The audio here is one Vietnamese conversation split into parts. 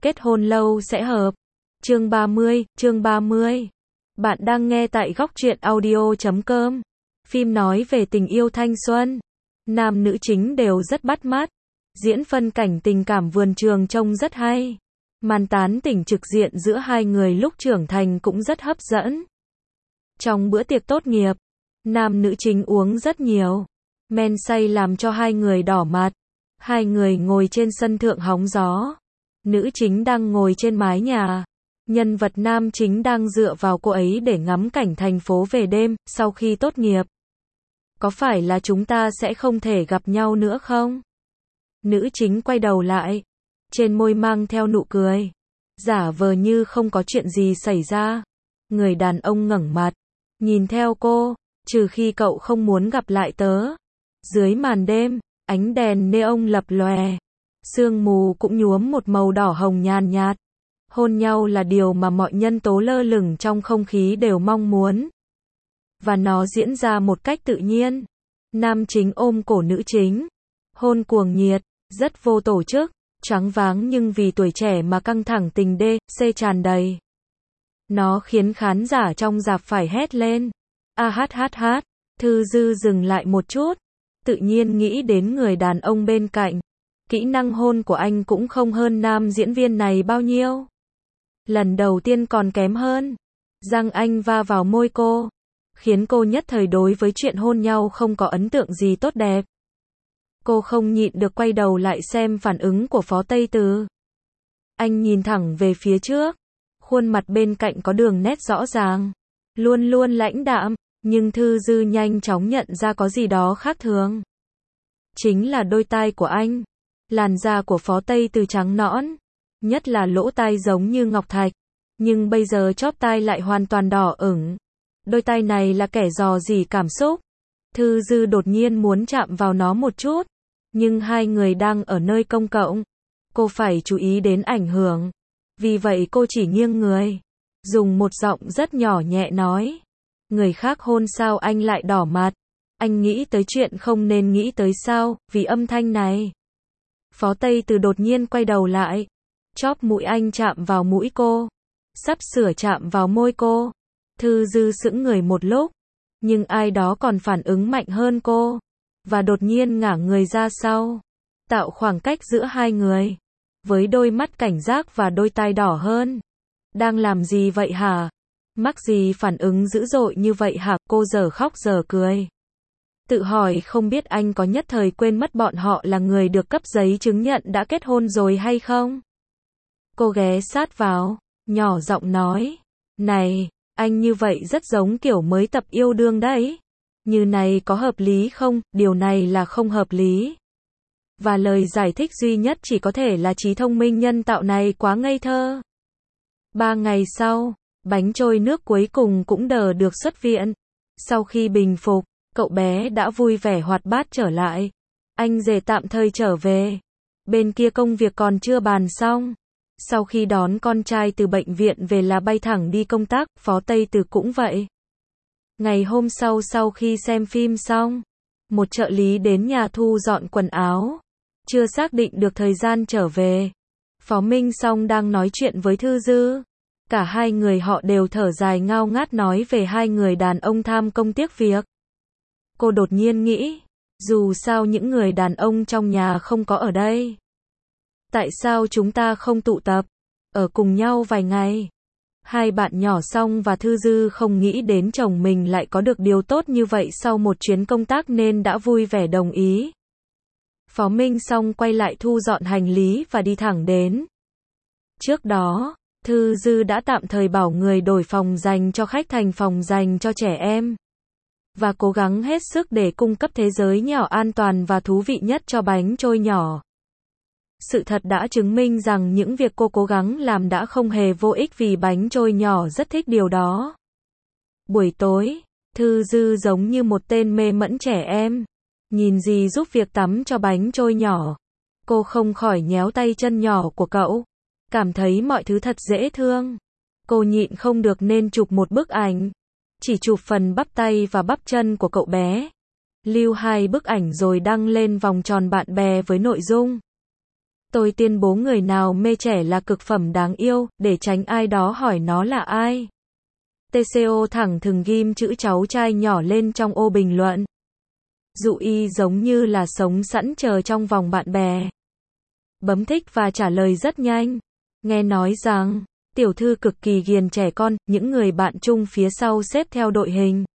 Kết hôn lâu sẽ hợp. Chương 30. Bạn đang nghe tại góc truyện audio.com. Phim nói về tình yêu thanh xuân. Nam nữ chính đều rất bắt mắt. Diễn phân cảnh tình cảm vườn trường trông rất hay. Màn tán tỉnh trực diện giữa hai người lúc trưởng thành cũng rất hấp dẫn. Trong bữa tiệc tốt nghiệp, nam nữ chính uống rất nhiều. Men say làm cho hai người đỏ mặt. Hai người ngồi trên sân thượng hóng gió. Nữ chính đang ngồi trên mái nhà. Nhân vật nam chính đang dựa vào cô ấy để ngắm cảnh thành phố về đêm, sau khi tốt nghiệp. Có phải là chúng ta sẽ không thể gặp nhau nữa không? Nữ chính quay đầu lại. Trên môi mang theo nụ cười. Giả vờ như không có chuyện gì xảy ra. Người đàn ông ngẩng mặt. Nhìn theo cô. Trừ khi cậu không muốn gặp lại tớ. Dưới màn đêm, ánh đèn neon lập lòe. Sương mù cũng nhuốm một màu đỏ hồng nhàn nhạt. Hôn nhau là điều mà mọi nhân tố lơ lửng trong không khí đều mong muốn. Và nó diễn ra một cách tự nhiên. Nam chính ôm cổ nữ chính. Hôn cuồng nhiệt, rất vô tổ chức, choáng váng nhưng vì tuổi trẻ mà căng thẳng tình C tràn đầy. Nó khiến khán giả trong rạp phải hét lên. Hát. Thư Dư dừng lại một chút. Tự nhiên nghĩ đến người đàn ông bên cạnh. Kỹ năng hôn của anh cũng không hơn nam diễn viên này bao nhiêu. Lần đầu tiên còn kém hơn. Răng anh va vào môi cô. Khiến cô nhất thời đối với chuyện hôn nhau không có ấn tượng gì tốt đẹp. Cô không nhịn được quay đầu lại xem phản ứng của Phó Tây Từ. Anh nhìn thẳng về phía trước. Khuôn mặt bên cạnh có đường nét rõ ràng. Luôn luôn lãnh đạm. Nhưng Thư Dư nhanh chóng nhận ra có gì đó khác thường. Chính là đôi tai của anh. Làn da của Phó Tây Từ trắng nõn. Nhất là lỗ tai giống như ngọc thạch. Nhưng bây giờ chóp tai lại hoàn toàn đỏ ửng. Đôi tai này là kẻ dò dỉ cảm xúc. Thư Dư đột nhiên muốn chạm vào nó một chút. Nhưng hai người đang ở nơi công cộng. Cô phải chú ý đến ảnh hưởng. Vì vậy cô chỉ nghiêng người. Dùng một giọng rất nhỏ nhẹ nói. Người khác hôn sao anh lại đỏ mặt. Anh nghĩ tới chuyện không nên nghĩ tới sao, vì âm thanh này. Phó Tây Từ đột nhiên quay đầu lại. Chóp mũi anh chạm vào mũi cô. Sắp sửa chạm vào môi cô. Thư Dư sững người một lúc. Nhưng ai đó còn phản ứng mạnh hơn cô. Và đột nhiên ngả người ra sau. Tạo khoảng cách giữa hai người. Với đôi mắt cảnh giác và đôi tai đỏ hơn. Đang làm gì vậy hả? Mắc gì phản ứng dữ dội như vậy hả? Cô giờ khóc giờ cười. Tự hỏi không biết anh có nhất thời quên mất bọn họ là người được cấp giấy chứng nhận đã kết hôn rồi hay không? Cô ghé sát vào, nhỏ giọng nói. Này, anh như vậy rất giống kiểu mới tập yêu đương đấy. Như này có hợp lý không? Điều này là không hợp lý. Và lời giải thích duy nhất chỉ có thể là trí thông minh nhân tạo này quá ngây thơ. 3 ngày sau, bánh trôi nước cuối cùng cũng được xuất viện. Sau khi bình phục, cậu bé đã vui vẻ hoạt bát trở lại. Anh rể tạm thời trở về. Bên kia công việc còn chưa bàn xong. Sau khi đón con trai từ bệnh viện về là bay thẳng đi công tác, Phó Tây Từ cũng vậy. Ngày hôm sau khi xem phim xong, một trợ lý đến nhà thu dọn quần áo. Chưa xác định được thời gian trở về. Phó Minh Song đang nói chuyện với Thư Dư. Cả hai người họ đều thở dài ngao ngát nói về hai người đàn ông tham công tiếc việc. Cô đột nhiên nghĩ, dù sao những người đàn ông trong nhà không có ở đây. Tại sao chúng ta không tụ tập, ở cùng nhau vài ngày? Hai bạn nhỏ Song và Thư Dư không nghĩ đến chồng mình lại có được điều tốt như vậy sau một chuyến công tác nên đã vui vẻ đồng ý. Phó Minh Song quay lại thu dọn hành lý và đi thẳng đến. Trước đó, Thư Dư đã tạm thời bảo người đổi phòng dành cho khách thành phòng dành cho trẻ em. Và cố gắng hết sức để cung cấp thế giới nhỏ an toàn và thú vị nhất cho bánh trôi nhỏ. Sự thật đã chứng minh rằng những việc cô cố gắng làm đã không hề vô ích vì bánh trôi nhỏ rất thích điều đó. Buổi tối, Thư Dư giống như một tên mê mẩn trẻ em. Nhìn gì giúp việc tắm cho bánh trôi nhỏ. Cô không khỏi nhéo tay chân nhỏ của cậu. Cảm thấy mọi thứ thật dễ thương. Cô nhịn không được nên chụp một bức ảnh. Chỉ chụp phần bắp tay và bắp chân của cậu bé. Lưu 2 bức ảnh rồi đăng lên vòng tròn bạn bè với nội dung. Tôi tuyên bố người nào mê trẻ là cực phẩm đáng yêu, để tránh ai đó hỏi nó là ai. TCO thẳng thừng ghim chữ cháu trai nhỏ lên trong ô bình luận. Dụ y giống như là sống sẵn chờ trong vòng bạn bè. Bấm thích và trả lời rất nhanh. Nghe nói rằng, tiểu thư cực kỳ ghiền trẻ con, những người bạn chung phía sau xếp theo đội hình.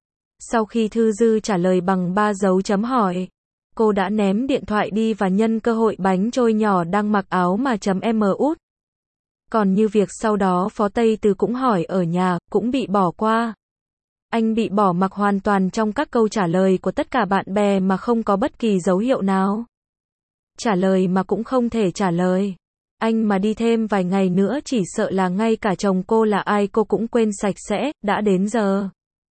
Sau khi Thư Dư trả lời bằng 3 dấu chấm hỏi, cô đã ném điện thoại đi và nhân cơ hội bánh trôi nhỏ đang mặc áo mà chấm M út. Còn như việc sau đó Phó Tây Từ cũng hỏi ở nhà, cũng bị bỏ qua. Anh bị bỏ mặc hoàn toàn trong các câu trả lời của tất cả bạn bè mà không có bất kỳ dấu hiệu nào. Trả lời mà cũng không thể trả lời. Anh mà đi thêm vài ngày nữa chỉ sợ là ngay cả chồng cô là ai cô cũng quên sạch sẽ, đã đến giờ.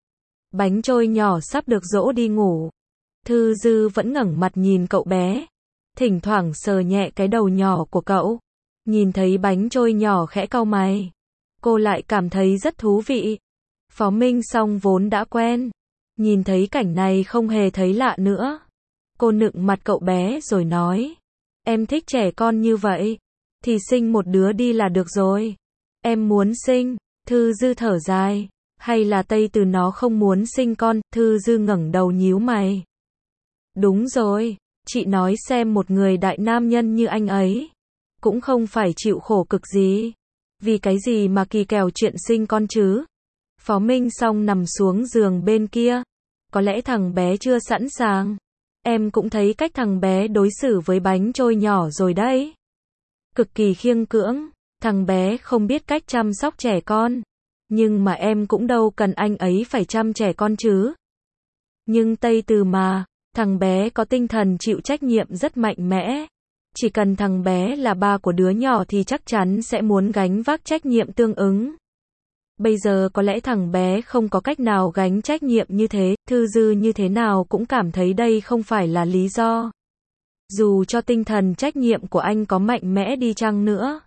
Bánh trôi nhỏ sắp được dỗ đi ngủ. Thư Dư vẫn ngẩng mặt nhìn cậu bé. Thỉnh thoảng sờ nhẹ cái đầu nhỏ của cậu. Nhìn thấy bánh trôi nhỏ khẽ cau mày. Cô lại cảm thấy rất thú vị. Phó Minh Song vốn đã quen. Nhìn thấy cảnh này không hề thấy lạ nữa. Cô nựng mặt cậu bé rồi nói. Em thích trẻ con như vậy. Thì sinh một đứa đi là được rồi. Em muốn sinh. Thư Dư thở dài. Hay là Tây Từ nó không muốn sinh con. Thư Dư ngẩng đầu nhíu mày. Đúng rồi. Chị nói xem một người đại nam nhân như anh ấy. Cũng không phải chịu khổ cực gì. Vì cái gì mà kỳ kèo chuyện sinh con chứ? Phó Minh Song nằm xuống giường bên kia. Có lẽ thằng bé chưa sẵn sàng. Em cũng thấy cách thằng bé đối xử với bánh trôi nhỏ rồi đấy. Cực kỳ khiêng cưỡng. Thằng bé không biết cách chăm sóc trẻ con. Nhưng mà em cũng đâu cần anh ấy phải chăm trẻ con chứ. Nhưng Tây Từ mà, thằng bé có tinh thần chịu trách nhiệm rất mạnh mẽ. Chỉ cần thằng bé là ba của đứa nhỏ thì chắc chắn sẽ muốn gánh vác trách nhiệm tương ứng. Bây giờ có lẽ thằng bé không có cách nào gánh trách nhiệm như thế, Thư Dư như thế nào cũng cảm thấy đây không phải là lý do. Dù cho tinh thần trách nhiệm của anh có mạnh mẽ đi chăng nữa,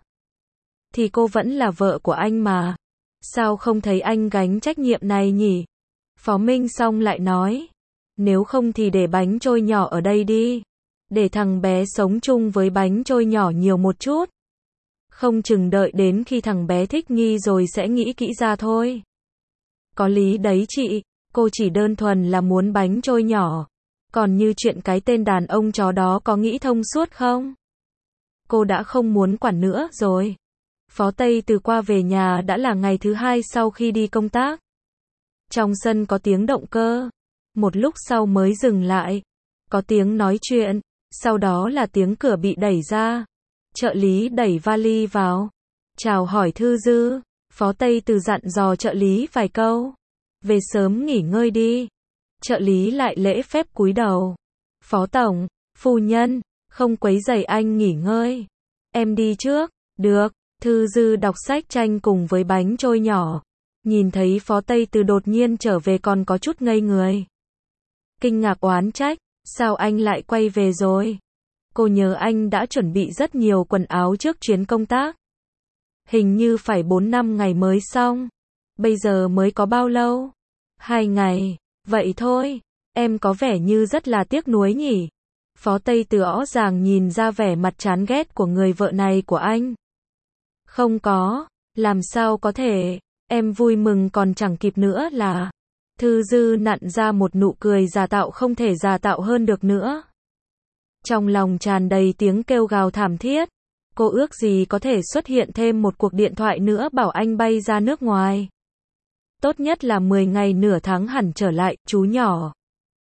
thì cô vẫn là vợ của anh mà. Sao không thấy anh gánh trách nhiệm này nhỉ? Phó Minh Song lại nói. Nếu không thì để bánh trôi nhỏ ở đây đi. Để thằng bé sống chung với bánh trôi nhỏ nhiều một chút. Không chừng đợi đến khi thằng bé thích nghi rồi sẽ nghĩ kỹ ra thôi. Có lý đấy chị, cô chỉ đơn thuần là muốn bánh trôi nhỏ. Còn như chuyện cái tên đàn ông chó đó có nghĩ thông suốt không? Cô đã không muốn quản nữa rồi. Phó Tây Từ qua về nhà đã là ngày thứ 2 sau khi đi công tác. Trong sân có tiếng động cơ. Một lúc sau mới dừng lại. Có tiếng nói chuyện. Sau đó là tiếng cửa bị đẩy ra. Trợ lý đẩy vali vào. Chào hỏi Thư Dư. Phó Tây Từ dặn dò trợ lý vài câu. Về sớm nghỉ ngơi đi. Trợ lý lại lễ phép cúi đầu. Phó Tổng, phu nhân, không quấy rầy anh nghỉ ngơi. Em đi trước. Được. Thư Dư đọc sách tranh cùng với bánh trôi nhỏ. Nhìn thấy Phó Tây Từ đột nhiên trở về còn có chút ngây người. Kinh ngạc oán trách. Sao anh lại quay về rồi? Cô nhớ anh đã chuẩn bị rất nhiều quần áo trước chuyến công tác. Hình như phải 4-5 ngày mới xong. Bây giờ mới có bao lâu? 2 ngày. Vậy thôi. Em có vẻ như rất là tiếc nuối nhỉ? Phó Tây Từ rõ ràng nhìn ra vẻ mặt chán ghét của người vợ này của anh. Không có. Làm sao có thể? Em vui mừng còn chẳng kịp nữa là. Thư Dư nặn ra một nụ cười giả tạo không thể giả tạo hơn được nữa. Trong lòng tràn đầy tiếng kêu gào thảm thiết. Cô ước gì có thể xuất hiện thêm một cuộc điện thoại nữa bảo anh bay ra nước ngoài. Tốt nhất là 10 ngày nửa tháng hẳn trở lại, chú nhỏ.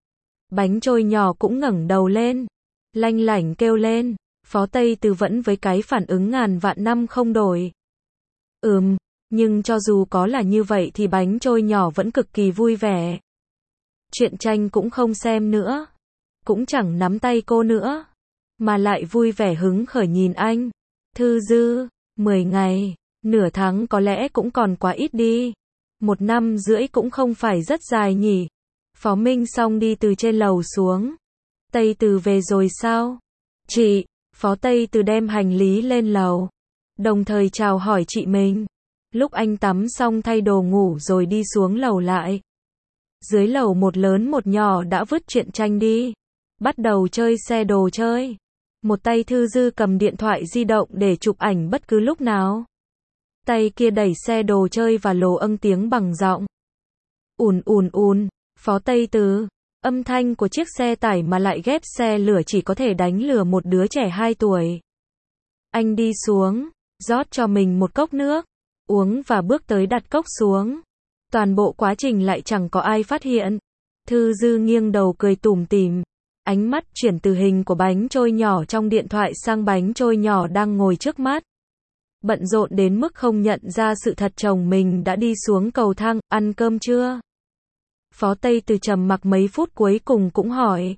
Bánh trôi nhỏ cũng ngẩng đầu lên. Lanh lảnh kêu lên. Phó Tây Từ vẫn với cái phản ứng ngàn vạn năm không đổi. Nhưng cho dù có là như vậy thì bánh trôi nhỏ vẫn cực kỳ vui vẻ. Chuyện tranh cũng không xem nữa. Cũng chẳng nắm tay cô nữa. Mà lại vui vẻ hứng khởi nhìn anh. Thư Dư, 10 ngày, nửa tháng có lẽ cũng còn quá ít đi. 1 năm rưỡi cũng không phải rất dài nhỉ. Phó Minh Song đi từ trên lầu xuống. Tây Từ về rồi sao? Chị, Phó Tây Từ đem hành lý lên lầu. Đồng thời chào hỏi chị mình. Lúc anh tắm xong thay đồ ngủ rồi đi xuống lầu lại. Dưới lầu một lớn một nhỏ đã vứt truyện tranh đi. Bắt đầu chơi xe đồ chơi. Một tay Thư Dư cầm điện thoại di động để chụp ảnh bất cứ lúc nào. Tay kia đẩy xe đồ chơi và lồ âng tiếng bằng giọng. Ùn ùn ùn, Phó Tây Từ. Âm thanh của chiếc xe tải mà lại ghép xe lửa chỉ có thể đánh lừa một đứa trẻ 2 tuổi. Anh đi xuống, rót cho mình một cốc nước, uống và bước tới đặt cốc xuống. Toàn bộ quá trình lại chẳng có ai phát hiện. Thư Dư nghiêng đầu cười tủm tỉm. Ánh mắt chuyển từ hình của bánh trôi nhỏ trong điện thoại sang bánh trôi nhỏ đang ngồi trước mắt. Bận rộn đến mức không nhận ra sự thật chồng mình đã đi xuống cầu thang, ăn cơm chưa? Phó Tây Từ trầm mặc mấy phút cuối cùng cũng hỏi.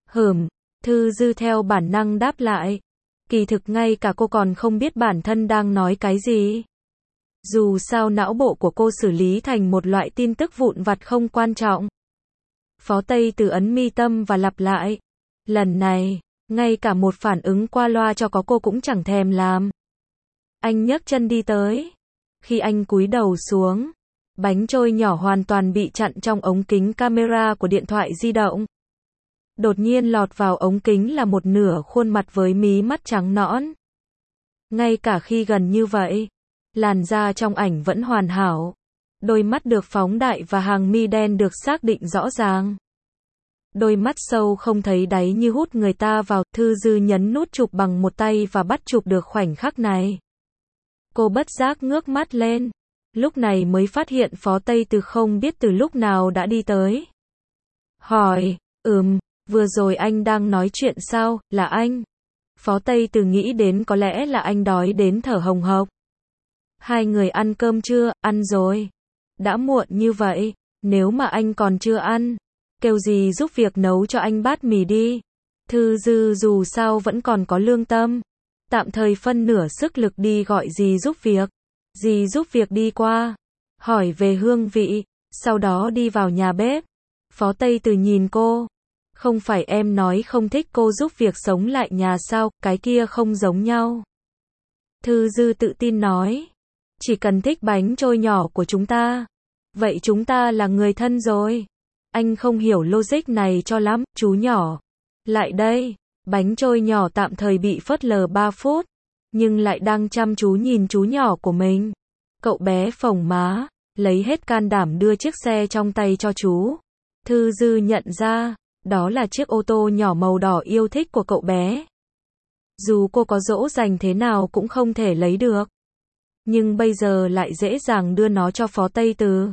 Thư Dư theo bản năng đáp lại. Kỳ thực ngay cả cô còn không biết bản thân đang nói cái gì. Dù sao não bộ của cô xử lý thành một loại tin tức vụn vặt không quan trọng. Phó Tây Từ ấn mi tâm và lặp lại. Lần này, ngay cả một phản ứng qua loa cho có cô cũng chẳng thèm làm. Anh nhấc chân đi tới. Khi anh cúi đầu xuống, bánh trôi nhỏ hoàn toàn bị chặn trong ống kính camera của điện thoại di động. Đột nhiên lọt vào ống kính là một nửa khuôn mặt với mí mắt trắng nõn. Ngay cả khi gần như vậy, làn da trong ảnh vẫn hoàn hảo. Đôi mắt được phóng đại và hàng mi đen được xác định rõ ràng. Đôi mắt sâu không thấy đáy như hút người ta vào. Thư Dư nhấn nút chụp bằng một tay và bắt chụp được khoảnh khắc này. Cô bất giác ngước mắt lên. Lúc này mới phát hiện Phó Tây Từ không biết từ lúc nào đã đi tới. Hỏi, vừa rồi anh đang nói chuyện sao, là anh? Phó Tây Từ nghĩ đến có lẽ là anh đói đến thở hồng hộc. Hai người ăn cơm chưa? Ăn rồi. Đã muộn như vậy, nếu mà anh còn chưa ăn, kêu dì giúp việc nấu cho anh bát mì đi. Thư Dư dù sao vẫn còn có lương tâm. Tạm thời phân nửa sức lực đi gọi dì giúp việc. Dì giúp việc đi qua, hỏi về hương vị, sau đó đi vào nhà bếp. Phó Tây Từ nhìn cô. Không phải em nói không thích cô giúp việc sống lại nhà sao, cái kia không giống nhau. Thư Dư tự tin nói. Chỉ cần thích bánh trôi nhỏ của chúng ta. Vậy chúng ta là người thân rồi. Anh không hiểu logic này cho lắm, chú nhỏ. Lại đây, bánh trôi nhỏ tạm thời bị phớt lờ 3 phút. Nhưng lại đang chăm chú nhìn chú nhỏ của mình. Cậu bé phồng má, lấy hết can đảm đưa chiếc xe trong tay cho chú. Thư Dư nhận ra, đó là chiếc ô tô nhỏ màu đỏ yêu thích của cậu bé. Dù cô có dỗ dành thế nào cũng không thể lấy được. Nhưng bây giờ lại dễ dàng đưa nó cho Phó Tây Từ.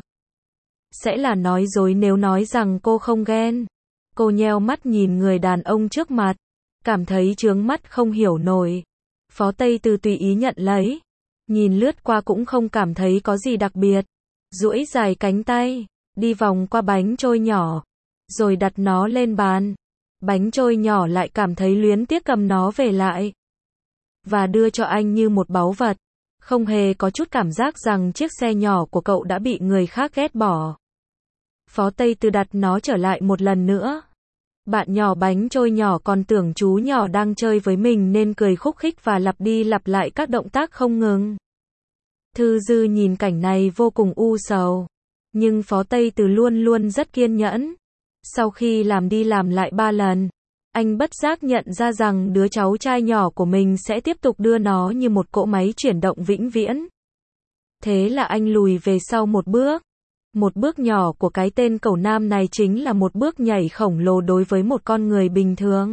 Sẽ là nói dối nếu nói rằng cô không ghen. Cô nheo mắt nhìn người đàn ông trước mặt. Cảm thấy chướng mắt không hiểu nổi. Phó Tây Từ tùy ý nhận lấy. Nhìn lướt qua cũng không cảm thấy có gì đặc biệt. Duỗi dài cánh tay, đi vòng qua bánh trôi nhỏ. Rồi đặt nó lên bàn. Bánh trôi nhỏ lại cảm thấy luyến tiếc cầm nó về lại. Và đưa cho anh như một báu vật. Không hề có chút cảm giác rằng chiếc xe nhỏ của cậu đã bị người khác ghét bỏ. Phó Tây Từ đặt nó trở lại một lần nữa. Bạn nhỏ bánh trôi nhỏ còn tưởng chú nhỏ đang chơi với mình nên cười khúc khích và lặp đi lặp lại các động tác không ngừng. Thư Dư nhìn cảnh này vô cùng u sầu. Nhưng Phó Tây Từ luôn luôn rất kiên nhẫn. Sau khi làm đi làm lại 3 lần, anh bất giác nhận ra rằng đứa cháu trai nhỏ của mình sẽ tiếp tục đưa nó như một cỗ máy chuyển động vĩnh viễn. Thế là anh lùi về sau một bước. Một bước nhỏ của cái tên cẩu nam này chính là một bước nhảy khổng lồ đối với một con người bình thường.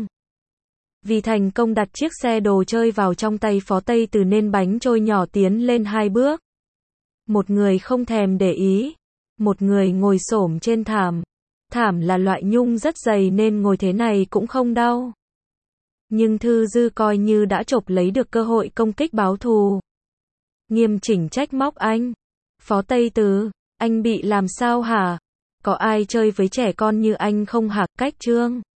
Vì thành công đặt chiếc xe đồ chơi vào trong tay Phó Tây Từ nên bánh trôi nhỏ tiến lên 2 bước. Một người không thèm để ý. Một người ngồi xổm trên thảm. Thảm là loại nhung rất dày nên ngồi thế này cũng không đau. Nhưng Thư Dư coi như đã chộp lấy được cơ hội công kích báo thù. Nghiêm chỉnh trách móc anh. Phó Tây Từ, anh bị làm sao hả? Có ai chơi với trẻ con như anh không hả? Cách Trương